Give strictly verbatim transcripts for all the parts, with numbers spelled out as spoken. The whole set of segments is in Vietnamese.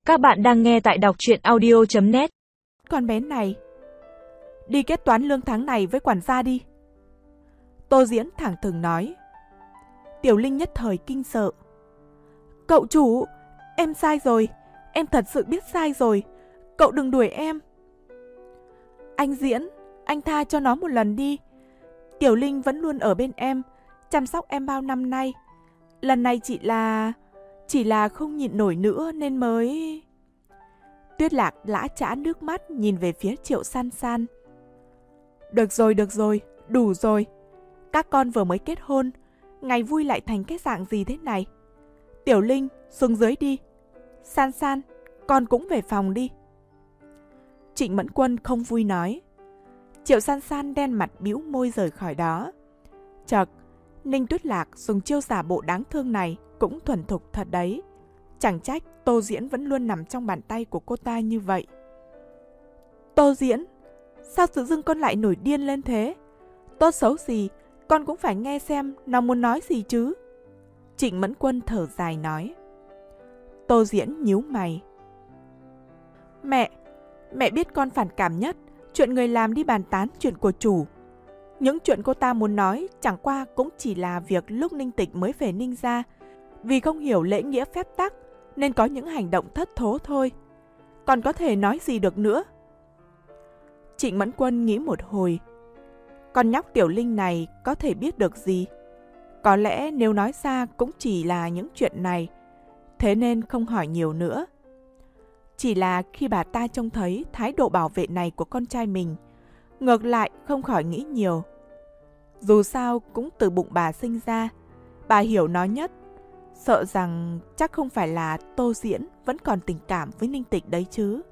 Các bạn đang nghe tại đọc truyện audio chấm net. Con bé này, đi kết toán lương tháng này với quản gia đi. Tô Diễn thẳng thừng nói. Tiểu Linh nhất thời kinh sợ. Cậu chủ, em sai rồi, em thật sự biết sai rồi, cậu đừng đuổi em. Anh Diễn, anh tha cho nó một lần đi. Tiểu Linh vẫn luôn ở bên em, chăm sóc em bao năm nay. Lần này chỉ là... chỉ là không nhịn nổi nữa nên mới... Tuyết Lạc lã chã nước mắt nhìn về phía Triệu San San. Được rồi, được rồi, đủ rồi. Các con vừa mới kết hôn, ngày vui lại thành cái dạng gì thế này. Tiểu Linh, xuống dưới đi. San San, con cũng về phòng đi. Trịnh Mẫn Quân không vui nói. Triệu San San đen mặt bĩu môi rời khỏi đó. Chợt, Ninh Tuyết Lạc dùng chiêu giả bộ đáng thương này cũng thuần thục thật đấy. Chẳng trách Tô Diễn vẫn luôn nằm trong bàn tay của cô ta như vậy. Tô Diễn, sao tự dưng con lại nổi điên lên thế? Tốt xấu gì, con cũng phải nghe xem nó muốn nói gì chứ. Trịnh Mẫn Quân thở dài nói. Tô Diễn nhíu mày. Mẹ, mẹ biết con phản cảm nhất, chuyện người làm đi bàn tán chuyện của chủ. Những chuyện cô ta muốn nói chẳng qua cũng chỉ là việc lúc Ninh Tịch mới về Ninh gia, vì không hiểu lễ nghĩa phép tắc nên có những hành động thất thố thôi. Còn có thể nói gì được nữa? Trịnh Mẫn Quân nghĩ một hồi. Con nhóc Tiểu Linh này có thể biết được gì? Có lẽ nếu nói ra cũng chỉ là những chuyện này, thế nên không hỏi nhiều nữa. Chỉ là khi bà ta trông thấy thái độ bảo vệ này của con trai mình, ngược lại không khỏi nghĩ nhiều. Dù sao cũng từ bụng bà sinh ra, bà hiểu nó nhất. Sợ rằng chắc không phải là Tô Diễn vẫn còn tình cảm với Ninh Tịch đấy chứ.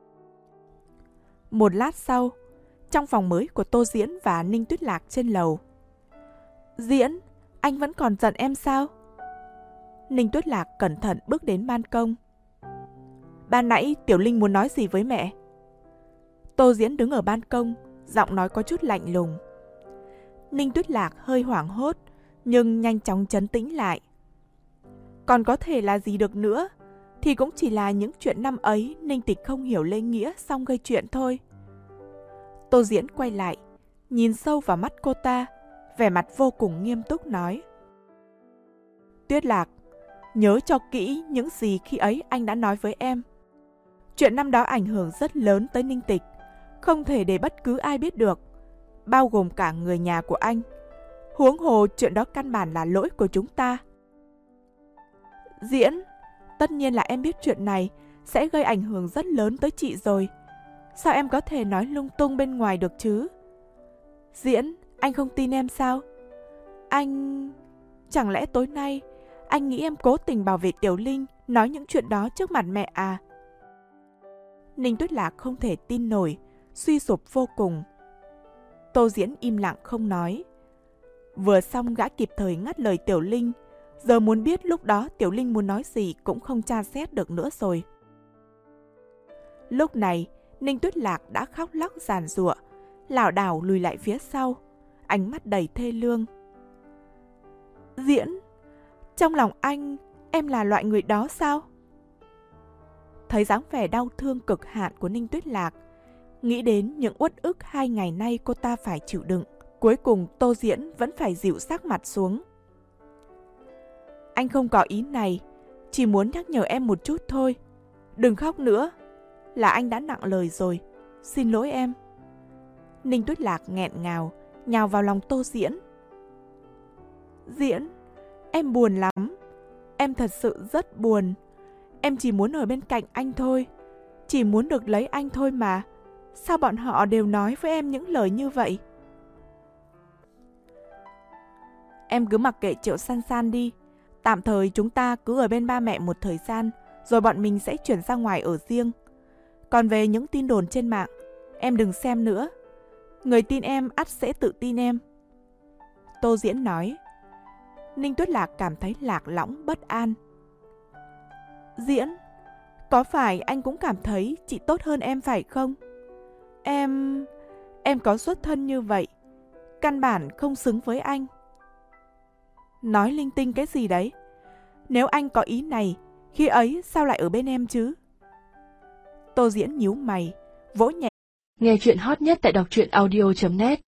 Một lát sau, trong phòng mới của Tô Diễn và Ninh Tuyết Lạc trên lầu. Diễn, anh vẫn còn giận em sao? Ninh Tuyết Lạc cẩn thận bước đến ban công. Ban nãy Tiểu Linh muốn nói gì với mẹ? Tô Diễn đứng ở ban công, giọng nói có chút lạnh lùng. Ninh Tuyết Lạc hơi hoảng hốt, nhưng nhanh chóng trấn tĩnh lại. Còn có thể là gì được nữa, thì cũng chỉ là những chuyện năm ấy Ninh Tịch không hiểu lễ nghĩa xong gây chuyện thôi. Tô Diễn quay lại, nhìn sâu vào mắt cô ta, vẻ mặt vô cùng nghiêm túc nói. Tuyết Lạc, nhớ cho kỹ những gì khi ấy anh đã nói với em. Chuyện năm đó ảnh hưởng rất lớn tới Ninh Tịch, không thể để bất cứ ai biết được, bao gồm cả người nhà của anh. Huống hồ chuyện đó căn bản là lỗi của chúng ta. Diễn, tất nhiên là em biết chuyện này sẽ gây ảnh hưởng rất lớn tới chị rồi. Sao em có thể nói lung tung bên ngoài được chứ? Diễn, anh không tin em sao? Anh... Chẳng lẽ tối nay anh nghĩ em cố tình bảo vệ Tiểu Linh nói những chuyện đó trước mặt mẹ à? Ninh Tuyết Lạc không thể tin nổi, suy sụp vô cùng. Tô Diễn im lặng không nói. Vừa xong gã kịp thời ngắt lời Tiểu Linh, giờ muốn biết lúc đó Tiểu Linh muốn nói gì cũng không tra xét được nữa rồi. Lúc này, Ninh Tuyết Lạc đã khóc lóc giàn giụa, lảo đảo lùi lại phía sau, ánh mắt đầy thê lương. Diễn, trong lòng anh, em là loại người đó sao? Thấy dáng vẻ đau thương cực hạn của Ninh Tuyết Lạc, nghĩ đến những uất ức hai ngày nay cô ta phải chịu đựng, cuối cùng Tô Diễn vẫn phải dịu sắc mặt xuống. Anh không có ý này, chỉ muốn nhắc nhở em một chút thôi. Đừng khóc nữa, là anh đã nặng lời rồi, xin lỗi em. Ninh Tuyết Lạc nghẹn ngào, nhào vào lòng Tô Diễn. Diễn, em buồn lắm, em thật sự rất buồn. Em chỉ muốn ở bên cạnh anh thôi, chỉ muốn được lấy anh thôi mà. Sao bọn họ đều nói với em những lời như vậy? Em cứ mặc kệ Triệu San San đi. Tạm thời chúng ta cứ ở bên ba mẹ một thời gian, rồi bọn mình sẽ chuyển ra ngoài ở riêng. Còn về những tin đồn trên mạng, em đừng xem nữa. Người tin em ắt sẽ tự tin em. Tô Diễn nói. Ninh Tuyết Lạc cảm thấy lạc lõng bất an. Diễn, có phải anh cũng cảm thấy chị tốt hơn em phải không? Em... em có xuất thân như vậy, căn bản không xứng với anh. Nói linh tinh cái gì đấy? Nếu anh có ý này, khi ấy sao lại ở bên em chứ? Tô Diễn nhíu mày, vỗ nhẹ. Nghe chuyện hot nhất tại đọc truyện audio chấm net